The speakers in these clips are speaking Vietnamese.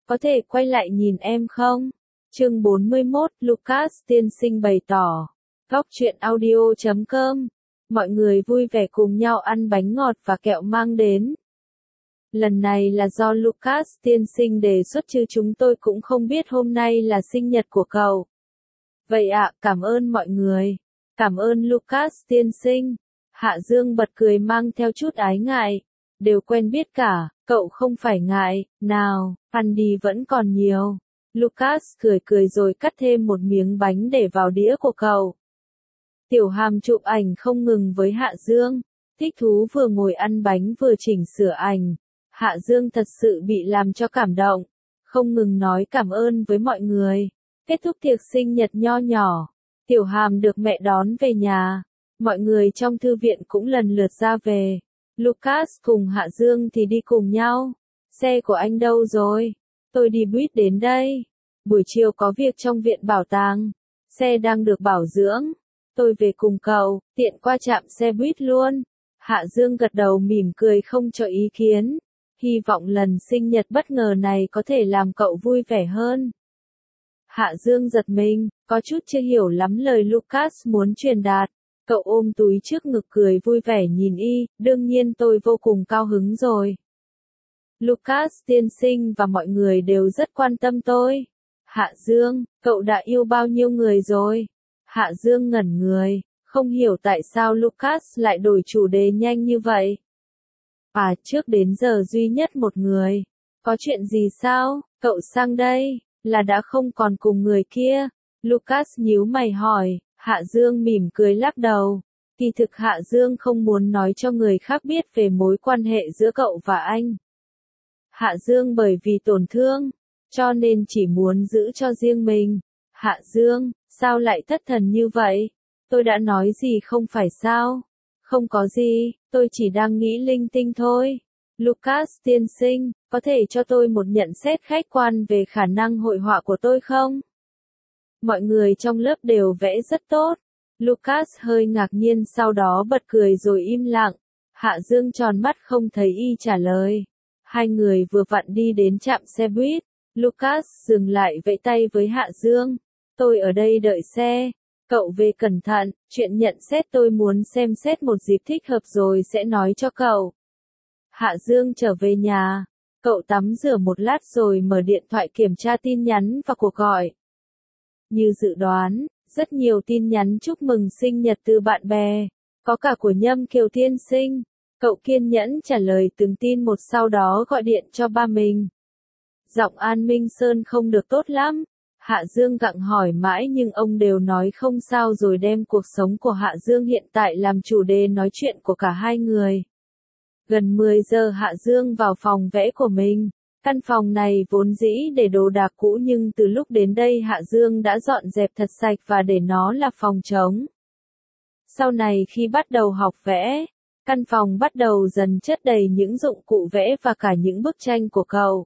có thể quay lại nhìn em không? Chương 41, Lucas tiên sinh bày tỏ. Góc truyện audio.com. Mọi người vui vẻ cùng nhau ăn bánh ngọt và kẹo mang đến. Lần này là do Lucas tiên sinh đề xuất chứ chúng tôi cũng không biết hôm nay là sinh nhật của cậu. Vậy ạ, cảm ơn mọi người. Cảm ơn Lucas tiên sinh. Hạ Dương bật cười mang theo chút ái ngại. Đều quen biết cả, cậu không phải ngại, nào, ăn đi vẫn còn nhiều. Lucas cười cười rồi cắt thêm một miếng bánh để vào đĩa của cậu. Tiểu Hàm chụp ảnh không ngừng với Hạ Dương. Thích thú vừa ngồi ăn bánh vừa chỉnh sửa ảnh. Hạ Dương thật sự bị làm cho cảm động. Không ngừng nói cảm ơn với mọi người. Kết thúc tiệc sinh nhật nho nhỏ. Tiểu Hàm được mẹ đón về nhà. Mọi người trong thư viện cũng lần lượt ra về. Lucas cùng Hạ Dương thì đi cùng nhau. Xe của anh đâu rồi? Tôi đi buýt đến đây. Buổi chiều có việc trong viện bảo tàng. Xe đang được bảo dưỡng. Tôi về cùng cậu, tiện qua trạm xe buýt luôn. Hạ Dương gật đầu mỉm cười không cho ý kiến. Hy vọng lần sinh nhật bất ngờ này có thể làm cậu vui vẻ hơn. Hạ Dương giật mình, có chút chưa hiểu lắm lời Lucas muốn truyền đạt. Cậu ôm túi trước ngực cười vui vẻ nhìn y, đương nhiên tôi vô cùng cao hứng rồi. Lucas tiên sinh và mọi người đều rất quan tâm tôi. Hạ Dương, cậu đã yêu bao nhiêu người rồi? Hạ Dương ngẩn người, không hiểu tại sao Lucas lại đổi chủ đề nhanh như vậy. Trước đến giờ duy nhất một người. Có chuyện gì sao? Cậu sang đây, là đã không còn cùng người kia. Lucas nhíu mày hỏi. Hạ Dương mỉm cười lắc đầu. Kỳ thực Hạ Dương không muốn nói cho người khác biết về mối quan hệ giữa cậu và anh. Hạ Dương bởi vì tổn thương, cho nên chỉ muốn giữ cho riêng mình. Hạ Dương, sao lại thất thần như vậy? Tôi đã nói gì không phải sao? Không có gì, tôi chỉ đang nghĩ linh tinh thôi. Lucas tiên sinh, có thể cho tôi một nhận xét khách quan về khả năng hội họa của tôi không? Mọi người trong lớp đều vẽ rất tốt. Lucas hơi ngạc nhiên sau đó bật cười rồi im lặng. Hạ Dương tròn mắt không thấy y trả lời. Hai người vừa vặn đi đến trạm xe buýt. Lucas dừng lại vẫy tay với Hạ Dương. Tôi ở đây đợi xe. Cậu về cẩn thận, chuyện nhận xét tôi muốn xem xét một dịp thích hợp rồi sẽ nói cho cậu. Hạ Dương trở về nhà. Cậu tắm rửa một lát rồi mở điện thoại kiểm tra tin nhắn và cuộc gọi. Như dự đoán, rất nhiều tin nhắn chúc mừng sinh nhật từ bạn bè, có cả của Nhâm Kiều tiên sinh. Cậu kiên nhẫn trả lời từng tin một sau đó gọi điện cho ba mình. Giọng An Minh Sơn không được tốt lắm. Hạ Dương gặng hỏi mãi nhưng ông đều nói không sao rồi đem cuộc sống của Hạ Dương hiện tại làm chủ đề nói chuyện của cả hai người. Gần 10 giờ Hạ Dương vào phòng vẽ của mình. Căn phòng này vốn dĩ để đồ đạc cũ nhưng từ lúc đến đây Hạ Dương đã dọn dẹp thật sạch và để nó là phòng trống. Sau này khi bắt đầu học vẽ, căn phòng bắt đầu dần chất đầy những dụng cụ vẽ và cả những bức tranh của cậu.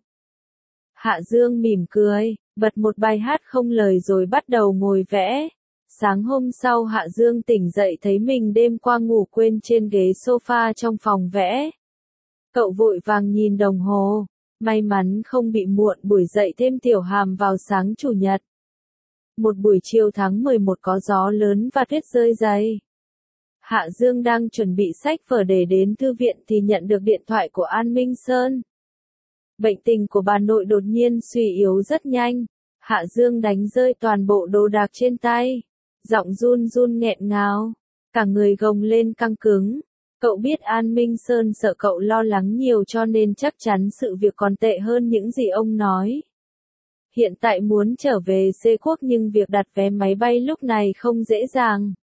Hạ Dương mỉm cười, bật một bài hát không lời rồi bắt đầu ngồi vẽ. Sáng hôm sau Hạ Dương tỉnh dậy thấy mình đêm qua ngủ quên trên ghế sofa trong phòng vẽ. Cậu vội vàng nhìn đồng hồ. May mắn không bị muộn buổi dậy thêm Tiểu Hàm vào sáng chủ nhật. Một buổi chiều tháng 11 có gió lớn và tuyết rơi dày. Hạ Dương đang chuẩn bị sách vở để đến thư viện thì nhận được điện thoại của An Minh Sơn. Bệnh tình của bà nội đột nhiên suy yếu rất nhanh. Hạ Dương đánh rơi toàn bộ đồ đạc trên tay. Giọng run run nghẹn ngào. Cả người gồng lên căng cứng. Cậu biết An Minh Sơn sợ cậu lo lắng nhiều cho nên chắc chắn sự việc còn tệ hơn những gì ông nói. Hiện tại muốn trở về xê quốc nhưng việc đặt vé máy bay lúc này không dễ dàng.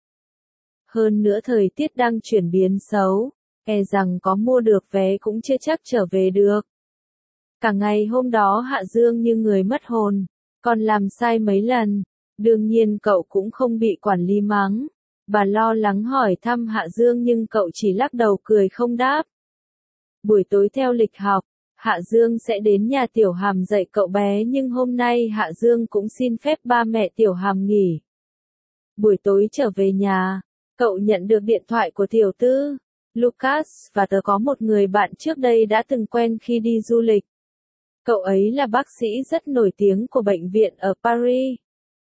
Hơn nữa thời tiết đang chuyển biến xấu, e rằng có mua được vé cũng chưa chắc trở về được. Cả ngày hôm đó Hạ Dương như người mất hồn, còn làm sai mấy lần. Đương nhiên cậu cũng không bị quản lý mắng. Bà lo lắng hỏi thăm Hạ Dương nhưng cậu chỉ lắc đầu cười không đáp. Buổi tối theo lịch học, Hạ Dương sẽ đến nhà Tiểu Hàm dạy cậu bé nhưng hôm nay Hạ Dương cũng xin phép ba mẹ Tiểu Hàm nghỉ. Buổi tối trở về nhà, cậu nhận được điện thoại của Tiểu Tư. Lucas và tớ có một người bạn trước đây đã từng quen khi đi du lịch. Cậu ấy là bác sĩ rất nổi tiếng của bệnh viện ở Paris.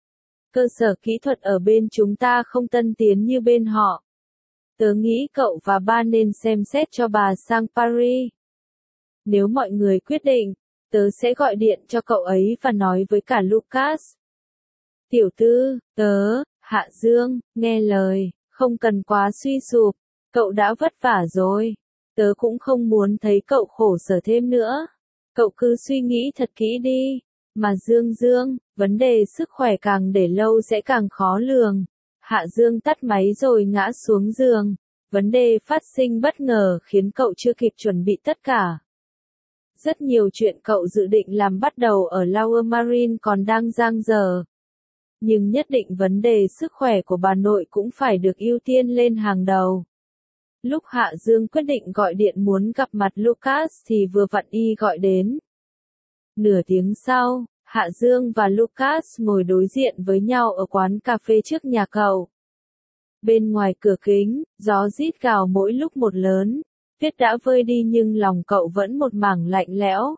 Cơ sở kỹ thuật ở bên chúng ta không tân tiến như bên họ. Tớ nghĩ cậu và ba nên xem xét cho bà sang Paris. Nếu mọi người quyết định, tớ sẽ gọi điện cho cậu ấy và nói với cả Lucas. Tiểu tư, tớ, Hạ Dương, nghe lời, không cần quá suy sụp, cậu đã vất vả rồi. Tớ cũng không muốn thấy cậu khổ sở thêm nữa. Cậu cứ suy nghĩ thật kỹ đi. Mà Dương, vấn đề sức khỏe càng để lâu sẽ càng khó lường. Hạ Dương tắt máy rồi ngã xuống giường. Vấn đề phát sinh bất ngờ khiến cậu chưa kịp chuẩn bị tất cả. Rất nhiều chuyện cậu dự định làm bắt đầu ở Lower Marine còn đang dang dở. Nhưng nhất định vấn đề sức khỏe của bà nội cũng phải được ưu tiên lên hàng đầu. Lúc Hạ Dương quyết định gọi điện muốn gặp mặt Lucas thì vừa vặn y gọi đến. Nửa tiếng sau, Hạ Dương và Lucas ngồi đối diện với nhau ở quán cà phê trước nhà cậu. Bên ngoài cửa kính, gió rít gào mỗi lúc một lớn, tuyết đã vơi đi nhưng lòng cậu vẫn một mảng lạnh lẽo.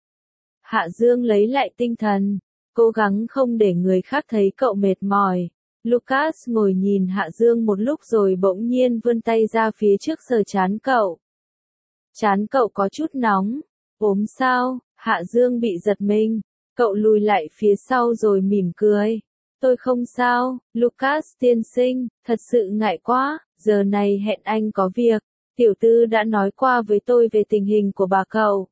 Hạ Dương lấy lại tinh thần, cố gắng không để người khác thấy cậu mệt mỏi. Lucas ngồi nhìn Hạ Dương một lúc rồi bỗng nhiên vươn tay ra phía trước sờ trán cậu. Trán cậu có chút nóng. Ốm sao? Hạ Dương bị giật mình. Cậu lùi lại phía sau rồi mỉm cười. Tôi không sao, Lucas tiên sinh, thật sự ngại quá, giờ này hẹn anh có việc. Tiểu tư đã nói qua với tôi về tình hình của bà cậu.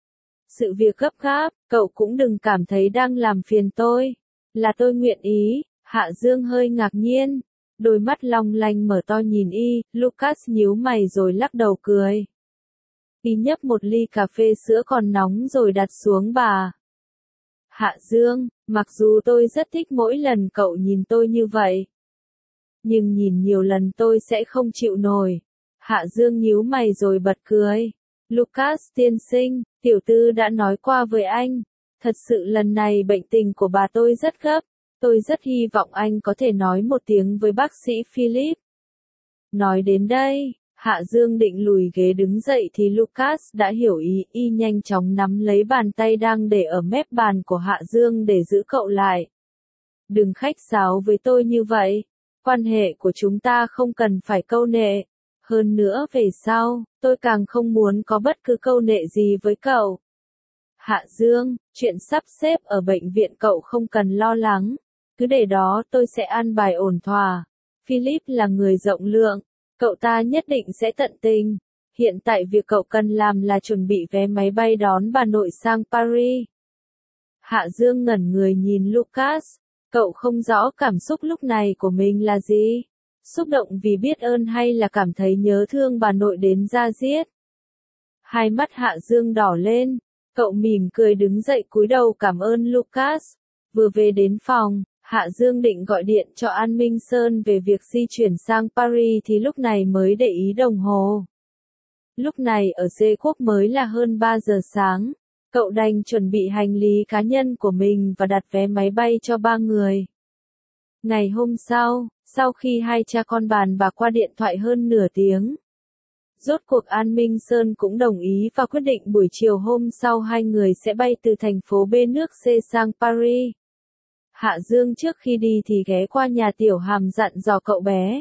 Sự việc gấp gáp, cậu cũng đừng cảm thấy đang làm phiền tôi. Là tôi nguyện ý. Hạ Dương hơi ngạc nhiên. Đôi mắt long lanh mở to nhìn y, Lucas nhíu mày rồi lắc đầu cười. Y nhấp một ly cà phê sữa còn nóng rồi đặt xuống bà. Hạ Dương, mặc dù tôi rất thích mỗi lần cậu nhìn tôi như vậy. Nhưng nhìn nhiều lần tôi sẽ không chịu nổi. Hạ Dương nhíu mày rồi bật cười. Lucas tiên sinh, tiểu tư đã nói qua với anh. Thật sự lần này bệnh tình của bà tôi rất gấp. Tôi rất hy vọng anh có thể nói một tiếng với bác sĩ Philip. Nói đến đây, Hạ Dương định lùi ghế đứng dậy thì Lucas đã hiểu ý, y nhanh chóng nắm lấy bàn tay đang để ở mép bàn của Hạ Dương để giữ cậu lại. Đừng khách sáo với tôi như vậy, quan hệ của chúng ta không cần phải câu nệ. Hơn nữa về sau, tôi càng không muốn có bất cứ câu nệ gì với cậu. Hạ Dương, chuyện sắp xếp ở bệnh viện cậu không cần lo lắng. Cứ để đó tôi sẽ an bài ổn thỏa. Philip là người rộng lượng. Cậu ta nhất định sẽ tận tình. Hiện tại việc cậu cần làm là chuẩn bị vé máy bay đón bà nội sang Paris. Hạ Dương ngẩn người nhìn Lucas. Cậu không rõ cảm xúc lúc này của mình là gì. Xúc động vì biết ơn hay là cảm thấy nhớ thương bà nội đến da diết. Hai mắt Hạ Dương đỏ lên. Cậu mỉm cười đứng dậy cúi đầu cảm ơn Lucas. Vừa về đến phòng, Hạ Dương định gọi điện cho An Minh Sơn về việc di chuyển sang Paris thì lúc này mới để ý đồng hồ. Lúc này ở Dê Quốc mới là hơn 3 giờ sáng. Cậu đành chuẩn bị hành lý cá nhân của mình và đặt vé máy bay cho 3 người. Ngày hôm sau khi hai cha con bàn bạc qua điện thoại hơn nửa tiếng, rốt cuộc An Minh Sơn cũng đồng ý và quyết định buổi chiều hôm sau hai người sẽ bay từ thành phố B nước C sang Paris. Hạ Dương trước khi đi thì ghé qua nhà Tiểu Hàm dặn dò cậu bé.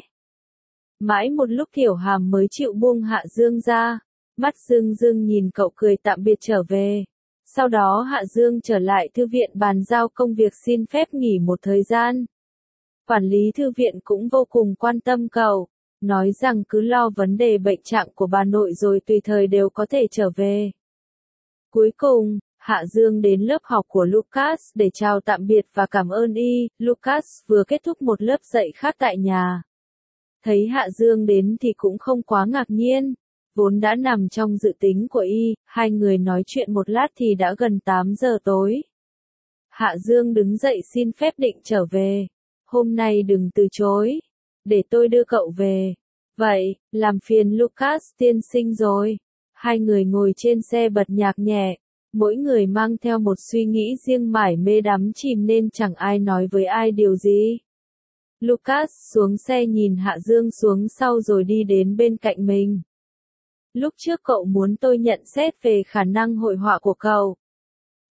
Mãi một lúc Tiểu Hàm mới chịu buông Hạ Dương ra, mắt rưng rưng nhìn cậu cười tạm biệt trở về. Sau đó Hạ Dương trở lại thư viện bàn giao công việc xin phép nghỉ một thời gian. Quản lý thư viện cũng vô cùng quan tâm cậu, nói rằng cứ lo vấn đề bệnh trạng của bà nội rồi tùy thời đều có thể trở về. Cuối cùng, Hạ Dương đến lớp học của Lucas để chào tạm biệt và cảm ơn y. Lucas vừa kết thúc một lớp dạy khác tại nhà. Thấy Hạ Dương đến thì cũng không quá ngạc nhiên. Vốn đã nằm trong dự tính của y, hai người nói chuyện một lát thì đã gần 8 giờ tối. Hạ Dương đứng dậy xin phép định trở về. Hôm nay đừng từ chối. Để tôi đưa cậu về. Vậy, làm phiền Lucas tiên sinh rồi. Hai người ngồi trên xe bật nhạc nhẹ. Mỗi người mang theo một suy nghĩ riêng mải mê đắm chìm nên chẳng ai nói với ai điều gì. Lucas xuống xe nhìn Hạ Dương xuống sau rồi đi đến bên cạnh mình. Lúc trước cậu muốn tôi nhận xét về khả năng hội họa của cậu.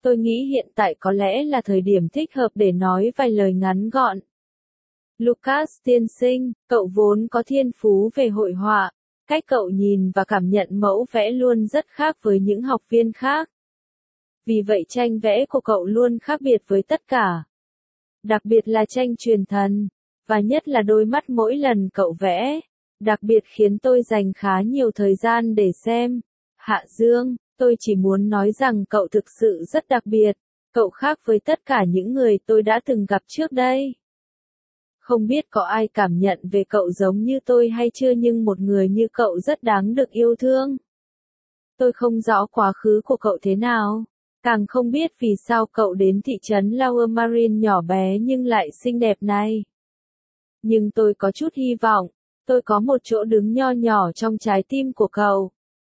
Tôi nghĩ hiện tại có lẽ là thời điểm thích hợp để nói vài lời ngắn gọn. Lucas tiên sinh, cậu vốn có thiên phú về hội họa, cách cậu nhìn và cảm nhận mẫu vẽ luôn rất khác với những học viên khác. Vì vậy tranh vẽ của cậu luôn khác biệt với tất cả. Đặc biệt là tranh truyền thần, và nhất là đôi mắt mỗi lần cậu vẽ, đặc biệt khiến tôi dành khá nhiều thời gian để xem. Hạ Dương, tôi chỉ muốn nói rằng cậu thực sự rất đặc biệt, cậu khác với tất cả những người tôi đã từng gặp trước đây. Không biết có ai cảm nhận về cậu giống như tôi hay chưa, nhưng một người như cậu rất đáng được yêu thương. Tôi không rõ quá khứ của cậu thế nào, càng không biết vì sao cậu đến thị trấn Lower Marine nhỏ bé nhưng lại xinh đẹp này. Nhưng tôi có chút hy vọng, tôi có một chỗ đứng nho nhỏ trong trái tim của cậu.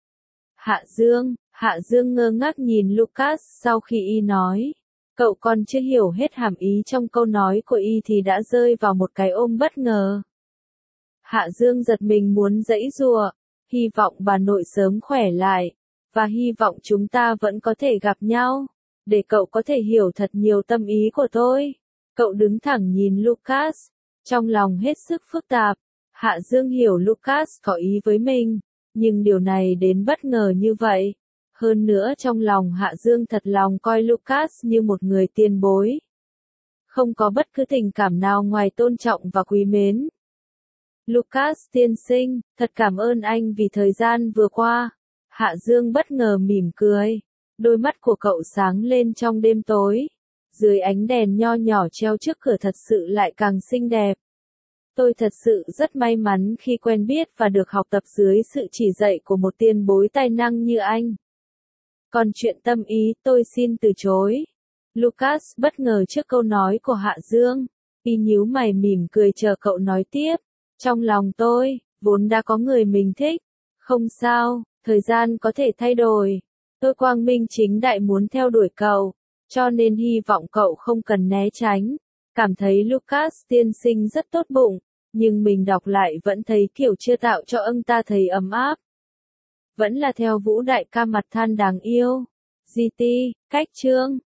Hạ Dương ngơ ngác nhìn Lucas sau khi y nói. Cậu còn chưa hiểu hết hàm ý trong câu nói của y thì đã rơi vào một cái ôm bất ngờ. Hạ Dương giật mình muốn giãy giụa, hy vọng bà nội sớm khỏe lại, và hy vọng chúng ta vẫn có thể gặp nhau, để cậu có thể hiểu thật nhiều tâm ý của tôi. Cậu đứng thẳng nhìn Lucas, trong lòng hết sức phức tạp. Hạ Dương hiểu Lucas có ý với mình, nhưng điều này đến bất ngờ như vậy. Hơn nữa trong lòng Hạ Dương thật lòng coi Lucas như một người tiền bối. Không có bất cứ tình cảm nào ngoài tôn trọng và quý mến. Lucas tiên sinh, thật cảm ơn anh vì thời gian vừa qua. Hạ Dương bất ngờ mỉm cười. Đôi mắt của cậu sáng lên trong đêm tối. Dưới ánh đèn nho nhỏ treo trước cửa thật sự lại càng xinh đẹp. Tôi thật sự rất may mắn khi quen biết và được học tập dưới sự chỉ dạy của một tiền bối tài năng như anh. Còn chuyện tâm ý tôi xin từ chối. Lucas bất ngờ trước câu nói của Hạ Dương. Y nhíu mày mỉm cười chờ cậu nói tiếp. Trong lòng tôi, vốn đã có người mình thích. Không sao, thời gian có thể thay đổi. Tôi quang minh chính đại muốn theo đuổi cậu. Cho nên hy vọng cậu không cần né tránh. Cảm thấy Lucas tiên sinh rất tốt bụng. Nhưng mình đọc lại vẫn thấy kiểu chưa tạo cho ông ta thấy ấm áp. Vẫn là theo Vũ đại ca mặt than đáng yêu. GT, cách chương.